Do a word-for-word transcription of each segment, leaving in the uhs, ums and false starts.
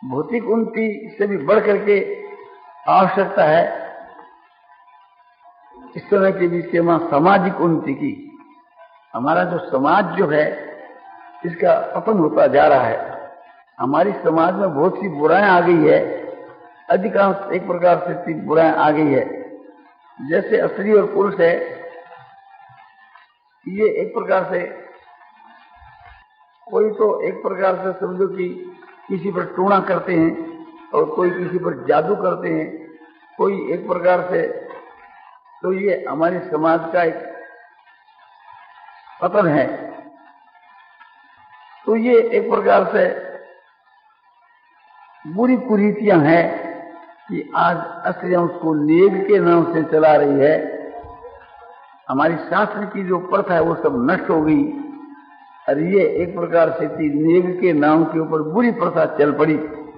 भौतिक उन्नति से भी बढ़ करके आवश्यकता है इस समय के बीच में सामाजिक उन्नति की। हमारा जो समाज जो है इसका पतन होता जा रहा है। हमारी समाज में बहुत सी बुराएं आ गई है, अधिकांश एक प्रकार से बुराएं आ गई है। जैसे स्त्री और पुरुष है, ये एक प्रकार से कोई तो एक प्रकार से समझो कि किसी पर टूणा करते हैं और कोई किसी पर जादू करते हैं, कोई एक प्रकार से, तो ये हमारे समाज का एक पतन है। तो ये एक प्रकार से बुरी कुरीतियां हैं कि आज स्त्रियां उसको नेग के नाम से चला रही है। हमारी शास्त्र की जो प्रथा है वो सब नष्ट हो गई और ये एक प्रकार से नेग के नाम के ऊपर बुरी प्रथा चल पड़ी।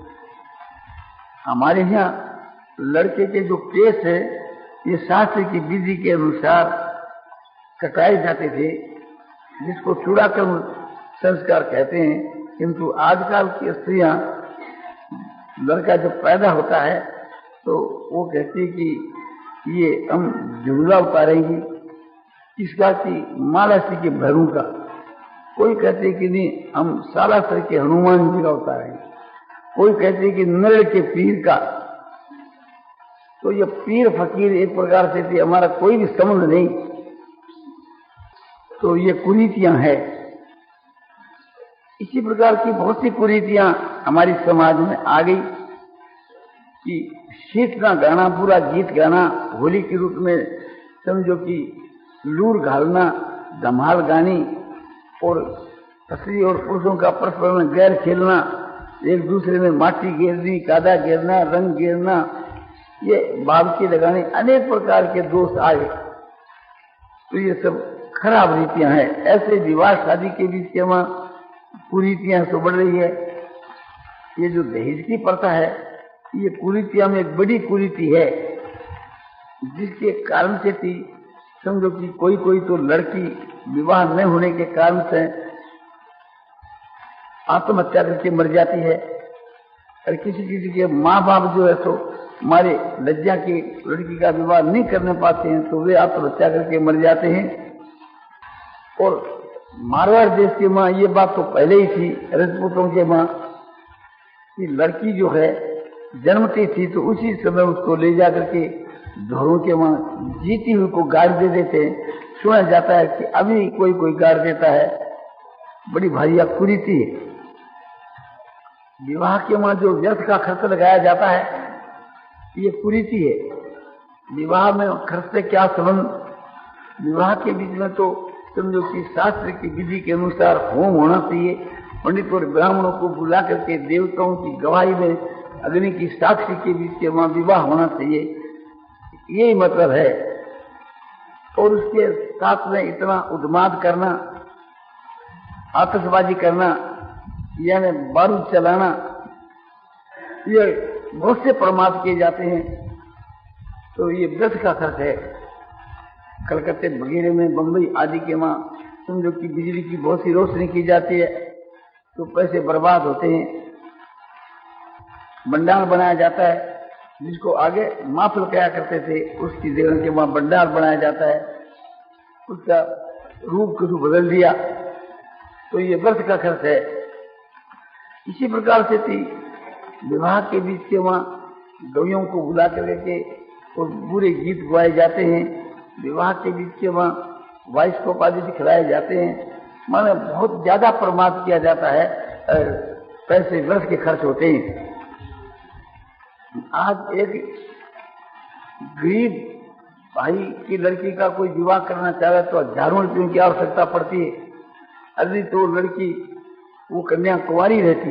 हमारे यहाँ लड़के के जो केस है ये शास्त्र की विधि के अनुसार कटाए जाते थे, जिसको चूड़ाकर्म संस्कार कहते हैं। किंतु आजकल की स्त्रियां, लड़का जब पैदा होता है तो वो कहती है कि ये हम झुमला उतारेंगी, किसका कि मालासी के भैरू का। कोई कहते कि नहीं हम सालासर के हनुमान जी का उतारेंगे, कोई कहते कि नर के पीर का। तो ये पीर फकीर एक प्रकार से थी, हमारा कोई भी संबंध नहीं। तो ये कुरीतियां हैं। इसी प्रकार की बहुत सी कुरीतियां हमारी समाज में आ गई कि सीखना गाना, पूरा गीत गाना, होली के रूप में समझो कि लूर घालना, धमाल गानी और स्त्री और पुरुषों का परस्पर में गैर खेलना, एक दूसरे में माटी गिरनी, कादा गिरना, रंग गिरना, ये बाबकी लगाने, अनेक प्रकार के दोष आए। तो ये सब खराब रीतियां हैं। ऐसे विवाह शादी के बीच के वहां कुरीतियां तो बढ़ रही है। ये जो दहेज की प्रथा है ये कुरीतियां में एक बड़ी कुरीति है, जिसके कारण से थी समझो कि कोई कोई तो लड़की विवाह न होने के कारण से आत्महत्या करके मर जाती है और किसी किसी के माँ बाप जो है तो हमारे लज्जा की लड़की का विवाह नहीं करने पाते हैं तो वे आत्महत्या करके मर जाते हैं। और मारवाड़ देश की माँ ये बात तो पहले ही थी, राजपूतों के माँ कि लड़की जो है जन्मती थी तो उसी समय उसको ले जाकर के धोरों के वहां जीती हुई को गाड़ दे देते हैं। सुना जाता है कि अभी कोई कोई गाड़ देता है। बड़ी भारी कुरीति है। विवाह के वहां जो व्यर्थ का खर्च लगाया जाता है ये कुरीति है। विवाह में खर्च से क्या संबंध? विवाह के बीच में तो समझो कि शास्त्र की विधि के अनुसार होम होना चाहिए। पंडित और ब्राह्मणों को बुला करके देवताओं की गवाही में अग्नि की साक्षी के बीच के वहां विवाह होना चाहिए, यही मतलब है। और उसके साथ में इतना उन्माद करना, आतिशबाजी करना, यानी बारूद चलाना, ये बहुत से प्रमाद किए जाते हैं। तो ये व्यर्थ का खर्च है। कलकत्ते वगैरह में, बंबई आदि के वहां समझो कि बिजली की बहुत सी रोशनी की जाती है तो पैसे बर्बाद होते हैं। भंडार बनाया जाता है जिसको आगे माफल कहा करते थे, उसकी जगह के वहां भंडार बनाया जाता है, उसका रूप कुछ बदल दिया, तो ये व्यर्थ का खर्च है। इसी प्रकार से थी विवाह के बीच के वहां गवियों को बुला कर लेके और बुरे गीत गाए जाते हैं। विवाह के बीच के वहां वाइस्कोप आदि दिखलाए जाते हैं। माने बहुत ज्यादा प्रमाद किया जाता है, पैसे व्यर्थ के खर्च होते हैं। आज एक गरीब भाई की लड़की का कोई विवाह करना चाहे तो हजारों रुपयों की आवश्यकता पड़ती है। अभी तो लड़की वो कन्या कुंवारी रहती।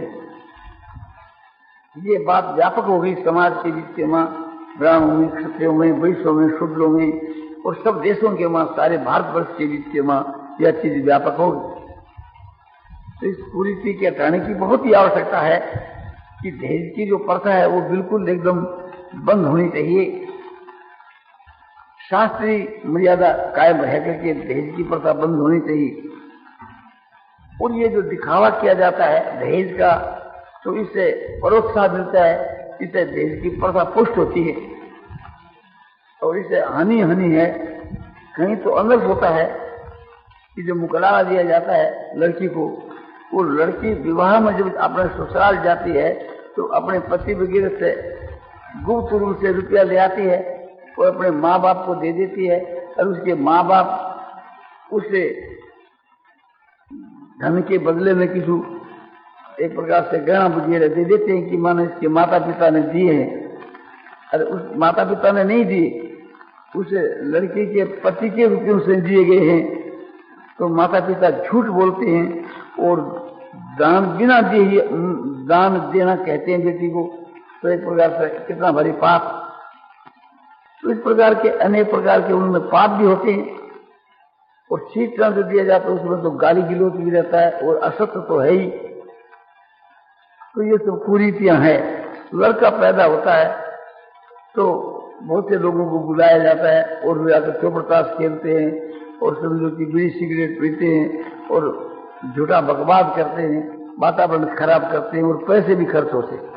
ये बात व्यापक हो गई समाज के बीच के वहां, ब्राह्मणों में, क्षत्रियों में, वैश्यों में, शूद्रों में और सब देशों के वहां, सारे भारतवर्ष के बीच के वहां यह चीज व्यापक हो गई। तो इस कुरीति के हटाने की बहुत ही आवश्यकता है कि दहेज की जो प्रथा है वो बिल्कुल एकदम बंद होनी चाहिए। शास्त्रीय मर्यादा कायम रह करके दहेज की प्रथा बंद होनी चाहिए। और ये जो दिखावा किया जाता है दहेज का, तो इससे प्रोत्साहन मिलता है, इससे देश की प्रथा पुष्ट होती है। और इससे हानि हानि है, कहीं तो अनर्थ होता है कि जो मुकलावा दिया जाता है लड़की को, वो लड़की विवाह में जब अपने ससुराल जाती है तो अपने पति वगैरह से गुप्त रूप से रुपया ले आती है और अपने माँ बाप को दे देती है, और उसके माँ बाप उसे धन के बदले में किसी एक प्रकार से गहना वगैरह दे देते हैं कि मानो इसके माता पिता ने दिए हैं। अरे उस माता पिता ने नहीं दिए, उस लड़की के पति के रूप में उसे दिए गए हैं। तो माता पिता झूठ बोलते हैं और दान बिना दिए दान देना कहते हैं बेटी को, तो एक प्रकार से कितना भारी पाप। तो इस प्रकार के अनेक प्रकार के उनमें पाप भी होते हैं। और शिक्षा जो दिया जाता है उसमें तो गाली गिलोच भी रहता है और असत्य तो है ही। तो ये सब कुरीतियां हैं। लड़का पैदा होता है तो बहुत से लोगों को बुलाया जाता है और वे आकर चौपड़ताश खेलते हैं और समझो कि बीड़ी सिगरेट पीते हैं और झूठा बकवाद करते हैं, वातावरण खराब करते हैं और पैसे भी खर्च होते हैं।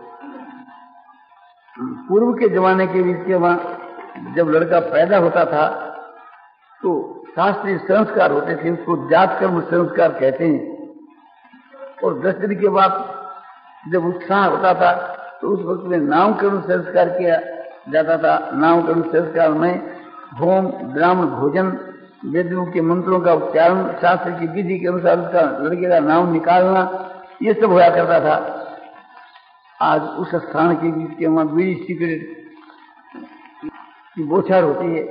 पूर्व के जमाने के बीच के वहां जब लड़का पैदा होता था तो शास्त्रीय संस्कार होते थे, उसको जात कर्म संस्कार कहते हैं। और दस दिन के बाद जब उत्साह होता था तो उस वक्त में नामकरण संस्कार किया जाता था। नामकरण संस्कार में होम, ब्राह्मण भोजन, वेदों के मंत्रों का उच्चारण, शास्त्र की विधि के अनुसार उसका लड़के का नाम निकालना, ये सब होया करता था। आज उस स्थान के बीच के वहां बीड़ी सिगरेट की बौछार होती है,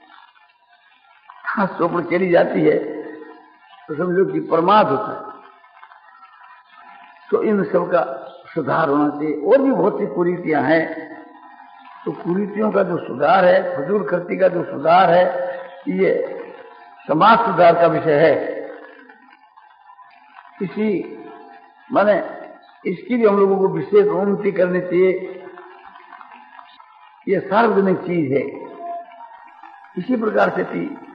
खास चौपड़ चली जाती है, तो समझो कि प्रमाद होता है। तो इन सब का सुधार होना चाहिए। और भी बहुत सी कुरीतियां हैं, तो कुरीतियों का जो सुधार है, फजूल खर्ची का जो सुधार है, ये समाज सुधार का विषय है। इसी माने इसकी भी हम लोगों को विशेष उन्नति करनी चाहिए। ये सार्वजनिक चीज है। इसी प्रकार से थी